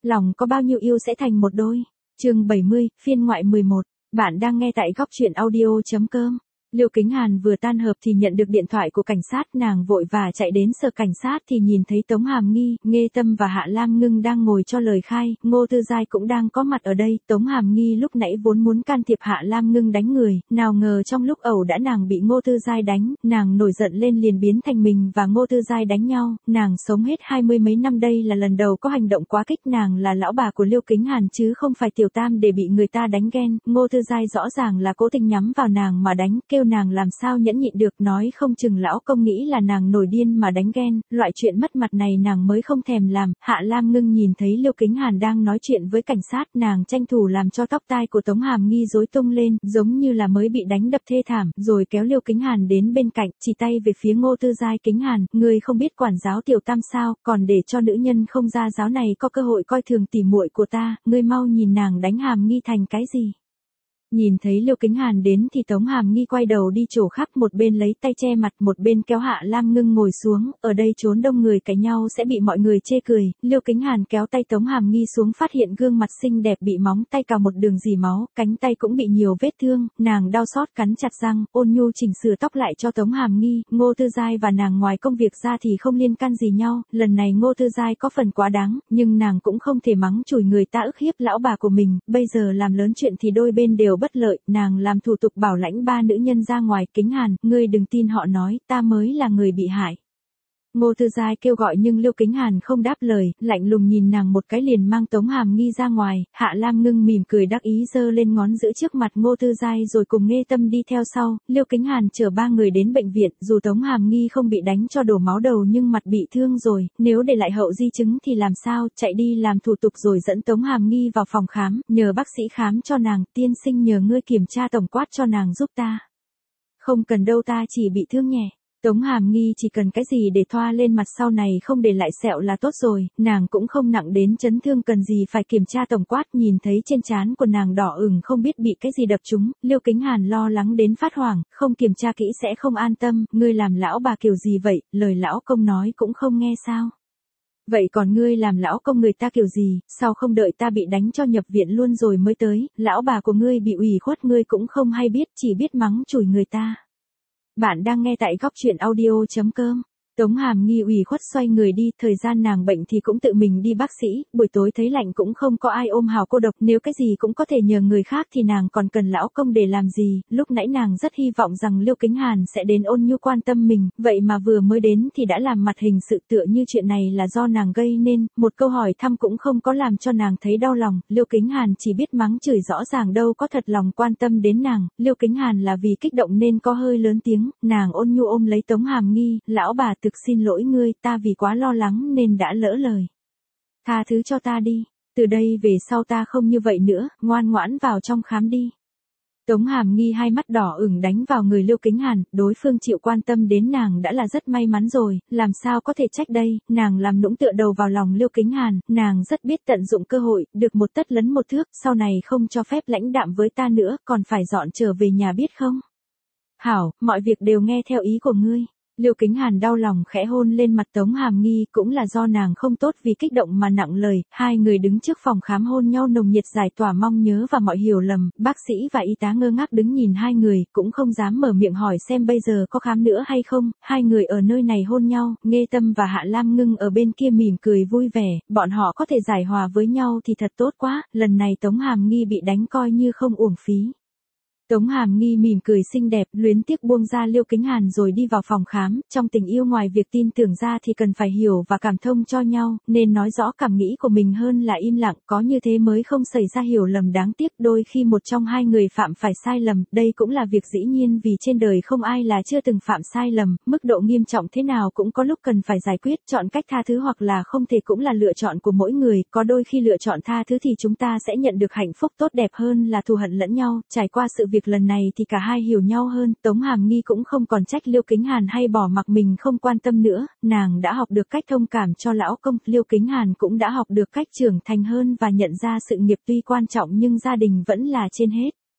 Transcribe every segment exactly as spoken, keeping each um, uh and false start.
lòng có bao nhiêu yêu sẽ thành một đôi. Chương bảy mươi, phiên ngoại mười một. Bạn đang nghe tại góc truyện audio chấm com. Liêu Kính Hàn vừa tan họp thì nhận được điện thoại của cảnh sát, nàng vội vã chạy đến sở cảnh sát thì nhìn thấy Tống Hàm Nghi, Nghê Tâm và Hạ Lam Ngưng đang ngồi cho lời khai, Ngô Tư Giai cũng đang có mặt ở đây. Tống Hàm Nghi lúc nãy vốn muốn can thiệp Hạ Lam Ngưng đánh người, nào ngờ trong lúc ẩu đả nàng bị Ngô Tư Giai đánh, nàng nổi giận lên liền biến thành mình và Ngô Tư Giai đánh nhau. Nàng sống hết hai mươi mấy năm đây là lần đầu có hành động quá kích, nàng là lão bà của Liêu Kính Hàn chứ không phải tiểu tam để bị người ta đánh ghen. Ngô Tư Giai rõ ràng là cố tình nhắm vào nàng mà đánh, kêu nàng làm sao nhẫn nhịn được, nói không chừng lão công nghĩ là nàng nổi điên mà đánh ghen, loại chuyện mất mặt này nàng mới không thèm làm. Hạ Lam Ngưng nhìn thấy Liêu Kính Hàn đang nói chuyện với cảnh sát, nàng tranh thủ làm cho tóc tai của Tống Hàm Nghi rối tung lên, giống như là mới bị đánh đập thê thảm, rồi kéo Liêu Kính Hàn đến bên cạnh, chỉ tay về phía Ngô Tư Giai. Kính Hàn, ngươi không biết quản giáo tiểu tam sao, còn để cho nữ nhân không ra giáo này có cơ hội coi thường tỉ muội của ta, ngươi mau nhìn nàng đánh Hàm Nghi thành cái gì. Nhìn thấy Liêu Kính Hàn đến thì Tống Hàm Nghi quay đầu đi chỗ khác, một bên lấy tay che mặt, một bên kéo Hạ Lam Ngưng ngồi xuống, ở đây trốn đông người cãi nhau sẽ bị mọi người chê cười. Liêu Kính Hàn kéo tay Tống Hàm Nghi xuống, phát hiện gương mặt xinh đẹp bị móng tay cào một đường dì máu, cánh tay cũng bị nhiều vết thương, nàng đau xót cắn chặt răng, ôn nhu chỉnh sửa tóc lại cho Tống Hàm Nghi. Ngô Tư Giai và nàng ngoài công việc ra thì không liên can gì nhau, lần này Ngô Tư Giai có phần quá đáng, nhưng nàng cũng không thể mắng chửi người ta ức hiếp lão bà của mình, bây giờ làm lớn chuyện thì đôi bên đều bất lợi, nàng làm thủ tục bảo lãnh ba nữ nhân ra ngoài. Kính Hàn, ngươi đừng tin họ nói, ta mới là người bị hại. Ngô Tư Giai kêu gọi nhưng Liêu Kính Hàn không đáp lời, lạnh lùng nhìn nàng một cái liền mang Tống Hàm Nghi ra ngoài. Hạ Lam Ngưng mỉm cười đắc ý giơ lên ngón giữa trước mặt Ngô Tư Giai rồi cùng Nghê Tâm đi theo sau. Liêu Kính Hàn chở ba người đến bệnh viện, dù Tống Hàm Nghi không bị đánh cho đổ máu đầu nhưng mặt bị thương rồi, nếu để lại hậu di chứng thì làm sao, chạy đi làm thủ tục rồi dẫn Tống Hàm Nghi vào phòng khám, nhờ bác sĩ khám cho nàng. Tiên sinh nhờ ngươi kiểm tra tổng quát cho nàng giúp ta. Không cần đâu, ta chỉ bị thương nhẹ. Tống Hàm Nghi chỉ cần cái gì để thoa lên mặt sau này không để lại sẹo là tốt rồi, nàng cũng không nặng đến chấn thương cần gì phải kiểm tra tổng quát. Nhìn thấy trên trán của nàng đỏ ửng không biết bị cái gì đập trúng, Liêu Kính Hàn lo lắng đến phát hoảng, không kiểm tra kỹ sẽ không an tâm. Ngươi làm lão bà kiểu gì vậy, lời lão công nói cũng không nghe sao? Vậy còn ngươi làm lão công người ta kiểu gì, sao không đợi ta bị đánh cho nhập viện luôn rồi mới tới, lão bà của ngươi bị ủy khuất ngươi cũng không hay biết, chỉ biết mắng chửi người ta. Bạn đang nghe tại góc truyện audio chấm com. Tống Hàm Nghi ủy khuất xoay người đi, thời gian nàng bệnh thì cũng tự mình đi bác sĩ, buổi tối thấy lạnh cũng không có ai ôm hào cô độc, nếu cái gì cũng có thể nhờ người khác thì nàng còn cần lão công để làm gì. Lúc nãy nàng rất hy vọng rằng Liêu Kính Hàn sẽ đến ôn nhu quan tâm mình, vậy mà vừa mới đến thì đã làm mặt hình sự tựa như chuyện này là do nàng gây nên, một câu hỏi thăm cũng không có làm cho nàng thấy đau lòng. Liêu Kính Hàn chỉ biết mắng chửi, rõ ràng đâu có thật lòng quan tâm đến nàng. Liêu Kính Hàn là vì kích động nên có hơi lớn tiếng, nàng ôn nhu ôm lấy Tống Hàm Nghi, lão bà thực xin lỗi ngươi, ta vì quá lo lắng nên đã lỡ lời. Tha thứ cho ta đi, từ đây về sau ta không như vậy nữa, ngoan ngoãn vào trong khám đi. Tống Hàm Nghi hai mắt đỏ ửng đánh vào người Liêu Kính Hàn, đối phương chịu quan tâm đến nàng đã là rất may mắn rồi, làm sao có thể trách đây, nàng làm nũng tựa đầu vào lòng Liêu Kính Hàn, nàng rất biết tận dụng cơ hội, được một tấc lấn một thước, sau này không cho phép lãnh đạm với ta nữa, còn phải dọn trở về nhà biết không? Hảo, mọi việc đều nghe theo ý của ngươi. Liêu Kính Hàn đau lòng khẽ hôn lên mặt Tống Hàm Nghi, cũng là do nàng không tốt vì kích động mà nặng lời. Hai người đứng trước phòng khám hôn nhau nồng nhiệt, giải tỏa mong nhớ và mọi hiểu lầm. Bác sĩ và y tá ngơ ngác đứng nhìn hai người, cũng không dám mở miệng hỏi xem bây giờ có khám nữa hay không. Hai người ở nơi này hôn nhau, Nghê Tâm và Hạ Lam Ngưng ở bên kia mỉm cười vui vẻ, bọn họ có thể giải hòa với nhau thì thật tốt quá. Lần này Tống Hàm Nghi bị đánh coi như không uổng phí. Tống Hàm Nghi mỉm cười xinh đẹp, luyến tiếc buông ra Liêu Kính Hàn rồi đi vào phòng khám. Trong tình yêu ngoài việc tin tưởng ra thì cần phải hiểu và cảm thông cho nhau, nên nói rõ cảm nghĩ của mình hơn là im lặng, có như thế mới không xảy ra hiểu lầm. Đáng tiếc đôi khi một trong hai người phạm phải sai lầm, đây cũng là việc dĩ nhiên vì trên đời không ai là chưa từng phạm sai lầm, mức độ nghiêm trọng thế nào cũng có lúc cần phải giải quyết, chọn cách tha thứ hoặc là không thể cũng là lựa chọn của mỗi người, có đôi khi lựa chọn tha thứ thì chúng ta sẽ nhận được hạnh phúc tốt đẹp hơn là thù hận lẫn nhau. Trải qua sự việc lần này thì cả hai hiểu nhau hơn, Tống Hàm Nghi cũng không còn trách Liêu Kính Hàn hay bỏ mặc mình không quan tâm nữa, nàng đã học được cách thông cảm cho lão công, Liêu Kính Hàn cũng đã học được cách trưởng thành hơn và nhận ra sự nghiệp tuy quan trọng nhưng gia đình vẫn là trên hết.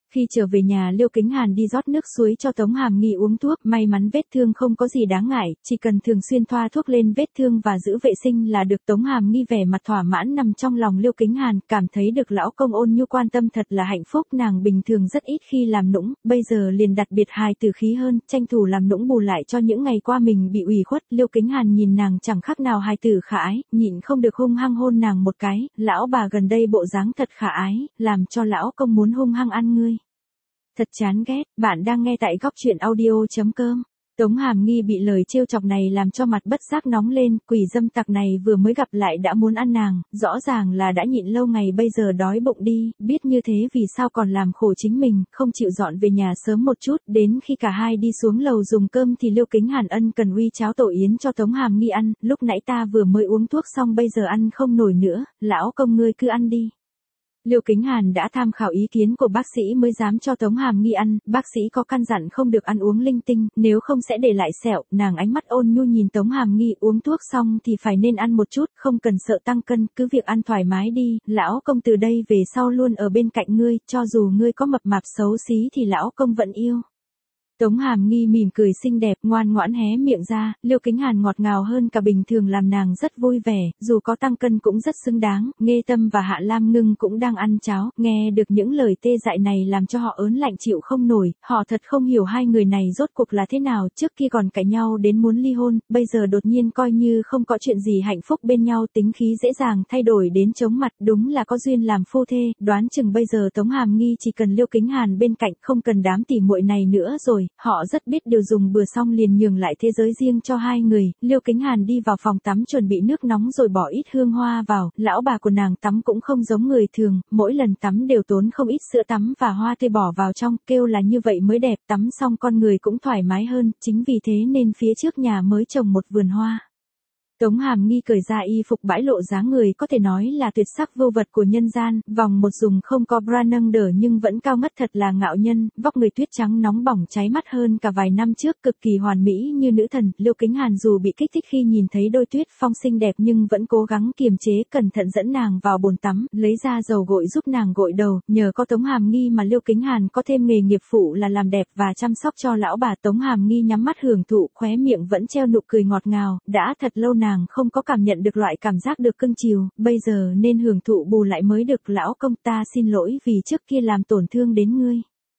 Khi trở về nhà Liêu Kính Hàn đi rót nước suối cho Tống Hàm Nghi uống thuốc, may mắn vết thương không có gì đáng ngại, chỉ cần thường xuyên thoa thuốc lên vết thương và giữ vệ sinh là được. Tống Hàm Nghi vẻ mặt thỏa mãn nằm trong lòng Liêu Kính Hàn, cảm thấy được lão công ôn nhu quan tâm thật là hạnh phúc. Nàng bình thường rất ít khi làm nũng, bây giờ liền đặc biệt hài tử khí hơn, tranh thủ làm nũng bù lại cho những ngày qua mình bị ủy khuất. Liêu Kính Hàn nhìn nàng chẳng khác nào hài tử khả ái, nhịn không được hung hăng hôn nàng một cái, lão bà gần đây bộ dáng thật khả ái, làm cho lão công muốn hung hăng ăn ngươi. Thật chán ghét, bạn đang nghe tại góc truyện audio chấm com. Tống Hàm Nghi bị lời trêu chọc này làm cho mặt bất giác nóng lên, quỷ dâm tặc này vừa mới gặp lại đã muốn ăn nàng, rõ ràng là đã nhịn lâu ngày bây giờ đói bụng đi, biết như thế vì sao còn làm khổ chính mình, không chịu dọn về nhà sớm một chút. Đến khi cả hai đi xuống lầu dùng cơm thì Liêu Kính Hàn ân cần uy cháo tổ yến cho Tống Hàm Nghi ăn, lúc nãy ta vừa mới uống thuốc xong bây giờ ăn không nổi nữa, lão công ngươi cứ ăn đi. Liêu Kính Hàn đã tham khảo ý kiến của bác sĩ mới dám cho Tống Hàm Nghi ăn, bác sĩ có căn dặn không được ăn uống linh tinh, nếu không sẽ để lại sẹo. Nàng ánh mắt ôn nhu nhìn Tống Hàm Nghi, uống thuốc xong thì phải nên ăn một chút, không cần sợ tăng cân, cứ việc ăn thoải mái đi, lão công từ đây về sau luôn ở bên cạnh ngươi, cho dù ngươi có mập mạp xấu xí thì lão công vẫn yêu. Tống Hàm Nghi mỉm cười xinh đẹp, ngoan ngoãn hé miệng ra, Liêu Kính Hàn ngọt ngào hơn cả bình thường làm nàng rất vui vẻ, dù có tăng cân cũng rất xứng đáng. Nghê Tâm và Hạ Lam Ngưng cũng đang ăn cháo, nghe được những lời tê dại này làm cho họ ớn lạnh chịu không nổi, họ thật không hiểu hai người này rốt cuộc là thế nào, trước kia còn cãi nhau đến muốn ly hôn, bây giờ đột nhiên coi như không có chuyện gì hạnh phúc bên nhau, tính khí dễ dàng thay đổi đến chóng mặt, đúng là có duyên làm phu thê. Đoán chừng bây giờ Tống Hàm Nghi chỉ cần Liêu Kính Hàn bên cạnh, không cần đám tỉ muội này nữa rồi. Họ rất biết điều, dùng bữa xong liền nhường lại thế giới riêng cho hai người. Liêu Kính Hàn đi vào phòng tắm chuẩn bị nước nóng rồi bỏ ít hương hoa vào, lão bà của nàng tắm cũng không giống người thường, mỗi lần tắm đều tốn không ít sữa tắm và hoa tươi bỏ vào trong, kêu là như vậy mới đẹp, tắm xong con người cũng thoải mái hơn, chính vì thế nên phía trước nhà mới trồng một vườn hoa. Tống Hàm Nghi cởi ra y phục bãi lộ dáng người có thể nói là tuyệt sắc vô vật của nhân gian, vòng một dùng không có bra nâng đỡ nhưng vẫn cao ngất thật là ngạo nhân, vóc người tuyết trắng nóng bỏng cháy mắt hơn cả vài năm trước, cực kỳ hoàn mỹ như nữ thần. Liêu Kính Hàn dù bị kích thích khi nhìn thấy đôi tuyết phong xinh đẹp nhưng vẫn cố gắng kiềm chế, cẩn thận dẫn nàng vào bồn tắm, lấy ra dầu gội giúp nàng gội đầu. Nhờ có Tống Hàm Nghi mà Liêu Kính Hàn có thêm nghề nghiệp phụ là làm đẹp và chăm sóc cho lão bà. Tống Hàm Nghi nhắm mắt hưởng thụ, khóe miệng vẫn treo nụ cười ngọt ngào, đã thật lâu nàng Nàng không có cảm nhận được loại cảm giác được cưng chiều, bây giờ nên hưởng thụ bù lại mới được. Lão công, ta xin lỗi vì trước kia làm tổn thương đến ngươi.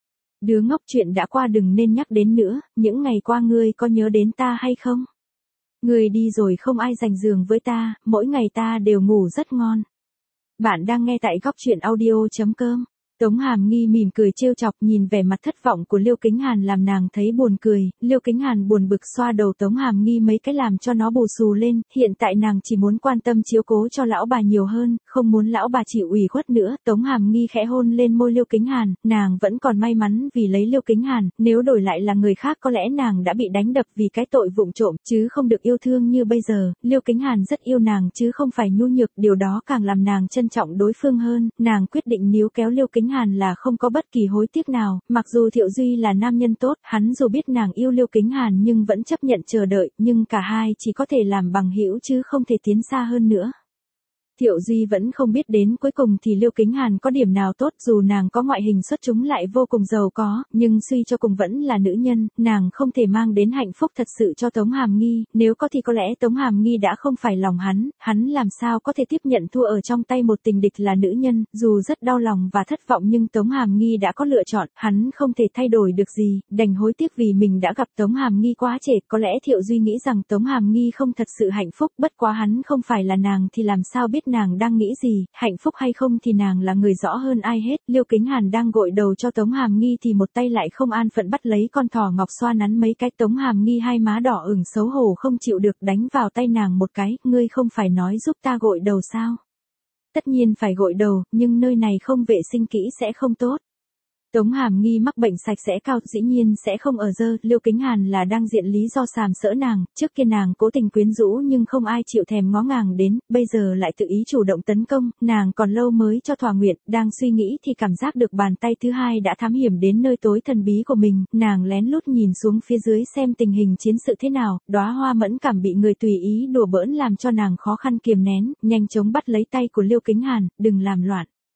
Đứa ngốc, chuyện đã qua đừng nên nhắc đến nữa, những ngày qua ngươi có nhớ đến ta hay không? Ngươi đi rồi không ai giành giường với ta, mỗi ngày ta đều ngủ rất ngon. Bạn đang nghe tại góc truyện audio chấm com. Tống Hàm Nghi mỉm cười trêu chọc, nhìn vẻ mặt thất vọng của Liêu Kính Hàn làm nàng thấy buồn cười. Liêu Kính Hàn buồn bực xoa đầu Tống Hàm Nghi mấy cái làm cho nó bù xù lên, hiện tại nàng chỉ muốn quan tâm chiếu cố cho lão bà nhiều hơn, không muốn lão bà chịu ủy khuất nữa. Tống Hàm Nghi khẽ hôn lên môi Liêu Kính Hàn, nàng vẫn còn may mắn vì lấy Liêu Kính Hàn, nếu đổi lại là người khác có lẽ nàng đã bị đánh đập vì cái tội vụng trộm, chứ không được yêu thương như bây giờ. Liêu Kính Hàn rất yêu nàng chứ không phải nhu nhược, điều đó càng làm nàng trân trọng đối phương hơn. Nàng quyết định níu kéo Liêu Kính Hàn là không có bất kỳ hối tiếc nào, mặc dù Thiệu Duy là nam nhân tốt, hắn dù biết nàng yêu Liêu Kính Hàn nhưng vẫn chấp nhận chờ đợi, nhưng cả hai chỉ có thể làm bằng hữu chứ không thể tiến xa hơn nữa. Thiệu Duy vẫn không biết đến cuối cùng thì Liêu Kính Hàn có điểm nào tốt, dù nàng có ngoại hình xuất chúng lại vô cùng giàu có, nhưng suy cho cùng vẫn là nữ nhân, nàng không thể mang đến hạnh phúc thật sự cho Tống Hàm Nghi, nếu có thì có lẽ Tống Hàm Nghi đã không phải lòng hắn, hắn làm sao có thể tiếp nhận thua ở trong tay một tình địch là nữ nhân, dù rất đau lòng và thất vọng nhưng Tống Hàm Nghi đã có lựa chọn, hắn không thể thay đổi được gì, đành hối tiếc vì mình đã gặp Tống Hàm Nghi quá trễ. Có lẽ Thiệu Duy nghĩ rằng Tống Hàm Nghi không thật sự hạnh phúc, bất quá hắn không phải là nàng thì làm sao biết nàng đang nghĩ gì, hạnh phúc hay không thì nàng là người rõ hơn ai hết. Liêu Kính Hàn đang gội đầu cho Tống Hàm Nghi thì một tay lại không an phận bắt lấy con thỏ ngọc xoa nắn mấy cái. Tống Hàm Nghi hai má đỏ ửng xấu hổ không chịu được đánh vào tay nàng một cái, ngươi không phải nói giúp ta gội đầu sao? Tất nhiên phải gội đầu, nhưng nơi này không vệ sinh kỹ sẽ không tốt. Tống Hàm Nghi mắc bệnh sạch sẽ cao, dĩ nhiên sẽ không ở dơ. Liêu Kính Hàn là đang diện lý do sàm sỡ nàng, trước kia nàng cố tình quyến rũ nhưng không ai chịu thèm ngó ngàng đến, bây giờ lại tự ý chủ động tấn công, nàng còn lâu mới cho thỏa nguyện. Đang suy nghĩ thì cảm giác được bàn tay thứ hai đã thám hiểm đến nơi tối thần bí của mình, nàng lén lút nhìn xuống phía dưới xem tình hình chiến sự thế nào, đóa hoa mẫn cảm bị người tùy ý đùa bỡn làm cho nàng khó khăn kiềm nén, nhanh chóng bắt lấy tay của Liêu Kính Hàn, đừng làm loạn.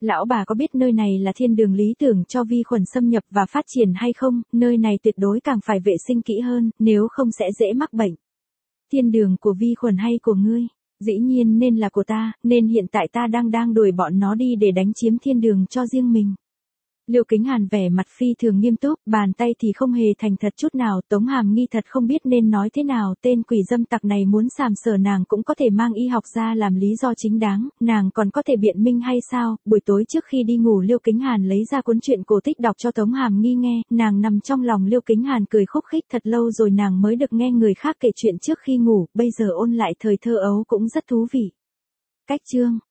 Lão bà có biết nơi này là thiên đường lý tưởng cho vi khuẩn xâm nhập và phát triển hay không, nơi này tuyệt đối càng phải vệ sinh kỹ hơn, nếu không sẽ dễ mắc bệnh. Thiên đường của vi khuẩn hay của ngươi? Dĩ nhiên nên là của ta, nên hiện tại ta đang đang đuổi bọn nó đi để đánh chiếm thiên đường cho riêng mình. Liêu Kính Hàn vẻ mặt phi thường nghiêm túc, bàn tay thì không hề thành thật chút nào. Tống Hàm Nghi thật không biết nên nói thế nào, tên quỷ dâm tặc này muốn sàm sờ nàng cũng có thể mang y học ra làm lý do chính đáng, nàng còn có thể biện minh hay sao? Buổi tối trước khi đi ngủ Liêu Kính Hàn lấy ra cuốn truyện cổ tích đọc cho Tống Hàm Nghi nghe, nàng nằm trong lòng Liêu Kính Hàn cười khúc khích, thật lâu rồi nàng mới được nghe người khác kể chuyện trước khi ngủ, bây giờ ôn lại thời thơ ấu cũng rất thú vị. Cách chương